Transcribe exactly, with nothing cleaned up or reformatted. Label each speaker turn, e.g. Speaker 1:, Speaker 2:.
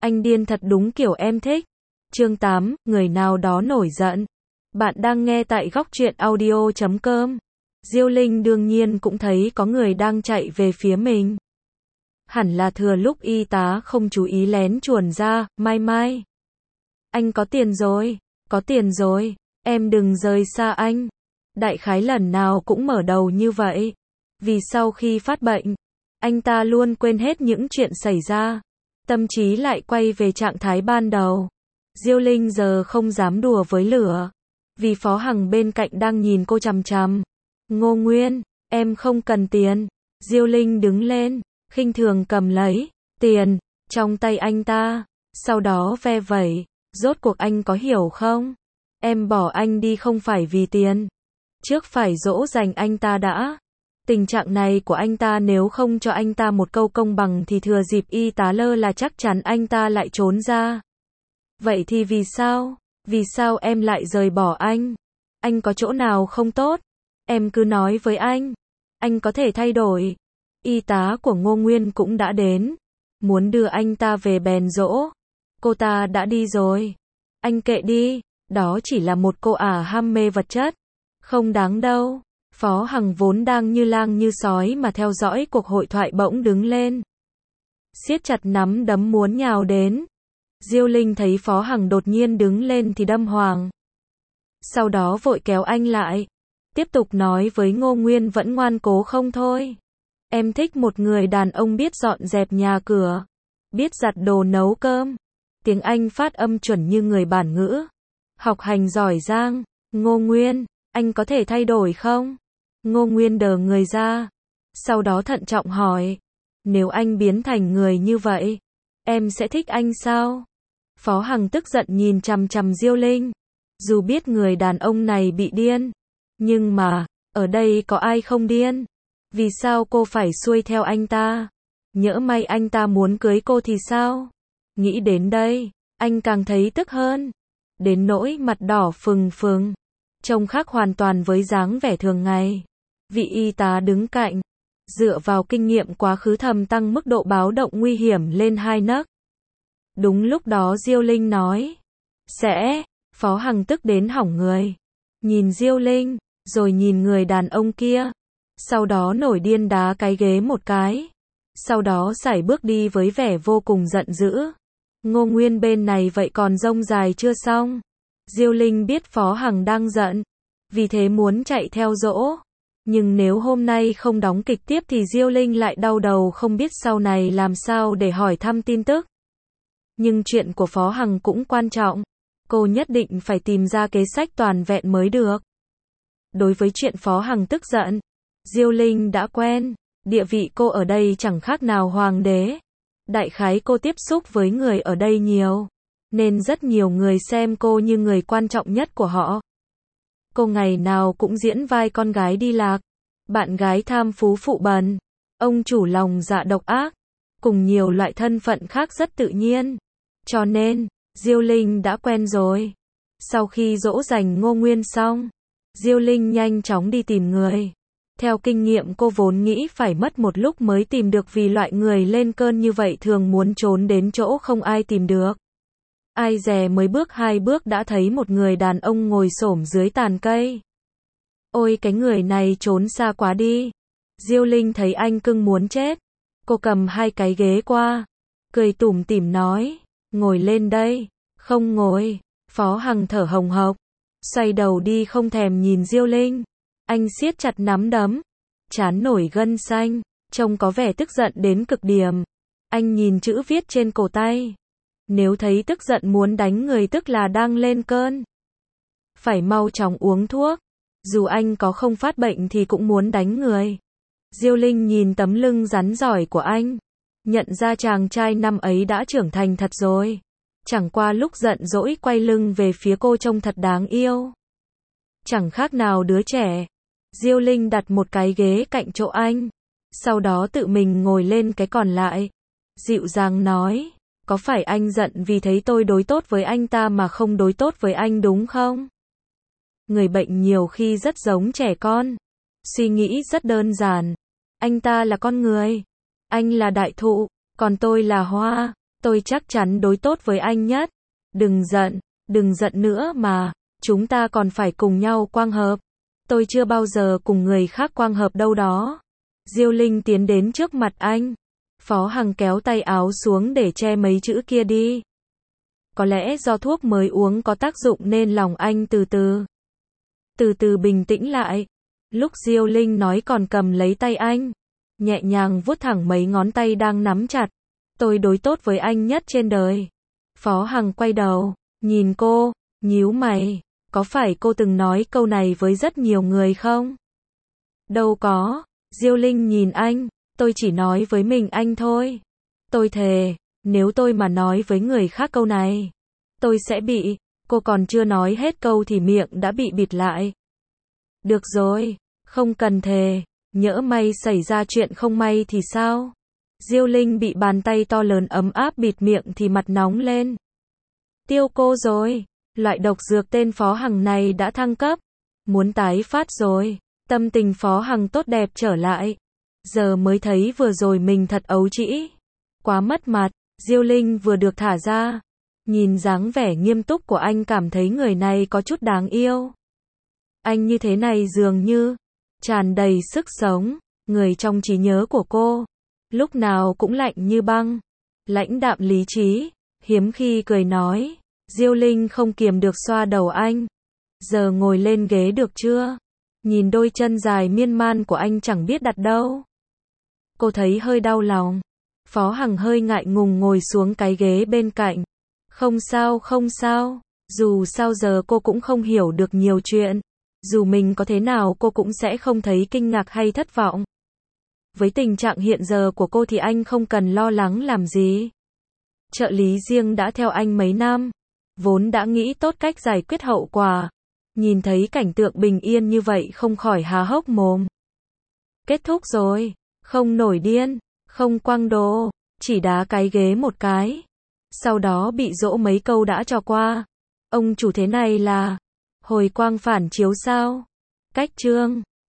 Speaker 1: Anh điên thật đúng kiểu em thích. Chương tám, người nào đó nổi giận. Bạn đang nghe tại góc truyện audio chấm com. Diêu Linh đương nhiên cũng thấy có người đang chạy về phía mình. Hẳn là thừa lúc y tá không chú ý lén chuồn ra, Mai Mai. Anh có tiền rồi, có tiền rồi, em đừng rời xa anh. Đại khái lần nào cũng mở đầu như vậy. Vì sau khi phát bệnh, anh ta luôn quên hết những chuyện xảy ra. Tâm trí lại quay về trạng thái ban đầu. Diêu Linh giờ không dám đùa với lửa. Vì Phó Hằng bên cạnh đang nhìn cô chằm chằm. Ngô Nguyên, em không cần tiền. Diêu Linh đứng lên, khinh thường cầm lấy tiền trong tay anh ta, sau đó ve vẩy. Rốt cuộc anh có hiểu không? Em bỏ anh đi không phải vì tiền. Trước phải dỗ dành anh ta đã. Tình trạng này của anh ta nếu không cho anh ta một câu công bằng thì thừa dịp y tá lơ là chắc chắn anh ta lại trốn ra. Vậy thì vì sao? Vì sao em lại rời bỏ anh? Anh có chỗ nào không tốt? Em cứ nói với anh. Anh có thể thay đổi. Y tá của Ngô Nguyên cũng đã đến. Muốn đưa anh ta về bèn dỗ. Cô ta đã đi rồi. Anh kệ đi. Đó chỉ là một cô ả ham mê vật chất. Không đáng đâu. Phó Hằng vốn đang như lang như sói mà theo dõi cuộc hội thoại bỗng đứng lên. Siết chặt nắm đấm muốn nhào đến. Diêu Linh thấy Phó Hằng đột nhiên đứng lên thì đâm hoàng. Sau đó vội kéo anh lại. Tiếp tục nói với Ngô Nguyên vẫn ngoan cố không thôi. Em thích một người đàn ông biết dọn dẹp nhà cửa. Biết giặt đồ nấu cơm. Tiếng Anh phát âm chuẩn như người bản ngữ. Học hành giỏi giang. Ngô Nguyên, anh có thể thay đổi không? Ngô Nguyên đờ người ra. Sau đó thận trọng hỏi. Nếu anh biến thành người như vậy, em sẽ thích anh sao? Phó Hằng tức giận nhìn chằm chằm Diêu Linh. Dù biết người đàn ông này bị điên, nhưng mà, ở đây có ai không điên? Vì sao cô phải xuôi theo anh ta? Nhỡ may anh ta muốn cưới cô thì sao? Nghĩ đến đây, anh càng thấy tức hơn. Đến nỗi mặt đỏ phừng phừng. Trông khác hoàn toàn với dáng vẻ thường ngày. Vị y tá đứng cạnh, dựa vào kinh nghiệm quá khứ thầm tăng mức độ báo động nguy hiểm lên hai nấc. Đúng lúc đó Diêu Linh nói. Sẽ, Phó Hằng tức đến hỏng người. Nhìn Diêu Linh, rồi nhìn người đàn ông kia. Sau đó nổi điên đá cái ghế một cái. Sau đó sải bước đi với vẻ vô cùng giận dữ. Ngô Nguyên bên này vậy còn rông dài chưa xong. Diêu Linh biết Phó Hằng đang giận. Vì thế muốn chạy theo dỗ. Nhưng nếu hôm nay không đóng kịch tiếp thì Diêu Linh lại đau đầu không biết sau này làm sao để hỏi thăm tin tức. Nhưng chuyện của Phó Hằng cũng quan trọng. Cô nhất định phải tìm ra kế sách toàn vẹn mới được. Đối với chuyện Phó Hằng tức giận, Diêu Linh đã quen. Địa vị cô ở đây chẳng khác nào hoàng đế. Đại khái cô tiếp xúc với người ở đây nhiều, nên rất nhiều người xem cô như người quan trọng nhất của họ. Cô ngày nào cũng diễn vai con gái đi lạc, bạn gái tham phú phụ bần, ông chủ lòng dạ độc ác, cùng nhiều loại thân phận khác rất tự nhiên. Cho nên, Diêu Linh đã quen rồi. Sau khi dỗ dành Ngô Nguyên xong, Diêu Linh nhanh chóng đi tìm người. Theo kinh nghiệm cô vốn nghĩ phải mất một lúc mới tìm được vì loại người lên cơn như vậy thường muốn trốn đến chỗ không ai tìm được. Ai dè mới bước hai bước đã thấy một người đàn ông ngồi xổm dưới tàn cây. Ôi cái người này trốn xa quá đi. Diêu Linh thấy anh cưng muốn chết. Cô cầm hai cái ghế qua. Cười tủm tỉm nói. Ngồi lên đây. Không ngồi. Phó Hằng thở hồng hộc. Xoay đầu đi không thèm nhìn Diêu Linh. Anh siết chặt nắm đấm. Trán nổi gân xanh. Trông có vẻ tức giận đến cực điểm. Anh nhìn chữ viết trên cổ tay. Nếu thấy tức giận muốn đánh người tức là đang lên cơn. Phải mau chóng uống thuốc. Dù anh có không phát bệnh thì cũng muốn đánh người. Diêu Linh nhìn tấm lưng rắn giỏi của anh. Nhận ra chàng trai năm ấy đã trưởng thành thật rồi. Chẳng qua lúc giận dỗi quay lưng về phía cô trông thật đáng yêu. Chẳng khác nào đứa trẻ. Diêu Linh đặt một cái ghế cạnh chỗ anh. Sau đó tự mình ngồi lên cái còn lại. Dịu dàng nói. Có phải anh giận vì thấy tôi đối tốt với anh ta mà không đối tốt với anh đúng không? Người bệnh nhiều khi rất giống trẻ con. Suy nghĩ rất đơn giản. Anh ta là con người. Anh là đại thụ. Còn tôi là hoa. Tôi chắc chắn đối tốt với anh nhất. Đừng giận, đừng giận nữa mà, chúng ta còn phải cùng nhau quang hợp. Tôi chưa bao giờ cùng người khác quang hợp đâu đó. Diêu Linh tiến đến trước mặt anh. Phó Hằng kéo tay áo xuống để che mấy chữ kia đi. Có lẽ do thuốc mới uống có tác dụng nên lòng anh từ từ. Từ từ bình tĩnh lại. Lúc Diêu Linh nói còn cầm lấy tay anh. Nhẹ nhàng vuốt thẳng mấy ngón tay đang nắm chặt. Tôi đối tốt với anh nhất trên đời. Phó Hằng quay đầu, nhìn cô, nhíu mày. Có phải cô từng nói câu này với rất nhiều người không? Đâu có. Diêu Linh nhìn anh. Tôi chỉ nói với mình anh thôi. Tôi thề, nếu tôi mà nói với người khác câu này, tôi sẽ bị. Cô còn chưa nói hết câu thì miệng đã bị bịt lại. Được rồi, không cần thề. Nhỡ may xảy ra chuyện không may thì sao? Diêu Linh bị bàn tay to lớn ấm áp bịt miệng thì mặt nóng lên. Tiêu cô rồi. Loại độc dược tên Phó Hằng này đã thăng cấp. Muốn tái phát rồi. Tâm tình Phó Hằng tốt đẹp trở lại. Giờ mới thấy vừa rồi mình thật ấu trĩ. Quá mất mặt. Diêu Linh vừa được thả ra. Nhìn dáng vẻ nghiêm túc của anh cảm thấy người này có chút đáng yêu. Anh như thế này dường như tràn đầy sức sống. Người trong trí nhớ của cô lúc nào cũng lạnh như băng. Lãnh đạm lý trí. Hiếm khi cười nói. Diêu Linh không kiềm được xoa đầu anh. Giờ ngồi lên ghế được chưa? Nhìn đôi chân dài miên man của anh chẳng biết đặt đâu. Cô thấy hơi đau lòng. Phó Hằng hơi ngại ngùng ngồi xuống cái ghế bên cạnh. Không sao không sao. Dù sao giờ cô cũng không hiểu được nhiều chuyện. Dù mình có thế nào cô cũng sẽ không thấy kinh ngạc hay thất vọng. Với tình trạng hiện giờ của cô thì anh không cần lo lắng làm gì. Trợ lý riêng đã theo anh mấy năm. Vốn đã nghĩ tốt cách giải quyết hậu quả. Nhìn thấy cảnh tượng bình yên như vậy không khỏi há hốc mồm. Kết thúc rồi. Không nổi điên. Không quăng đồ. Chỉ đá cái ghế một cái. Sau đó bị dỗ mấy câu đã cho qua. Ông chủ thế này là hồi quang phản chiếu sao? Cách chương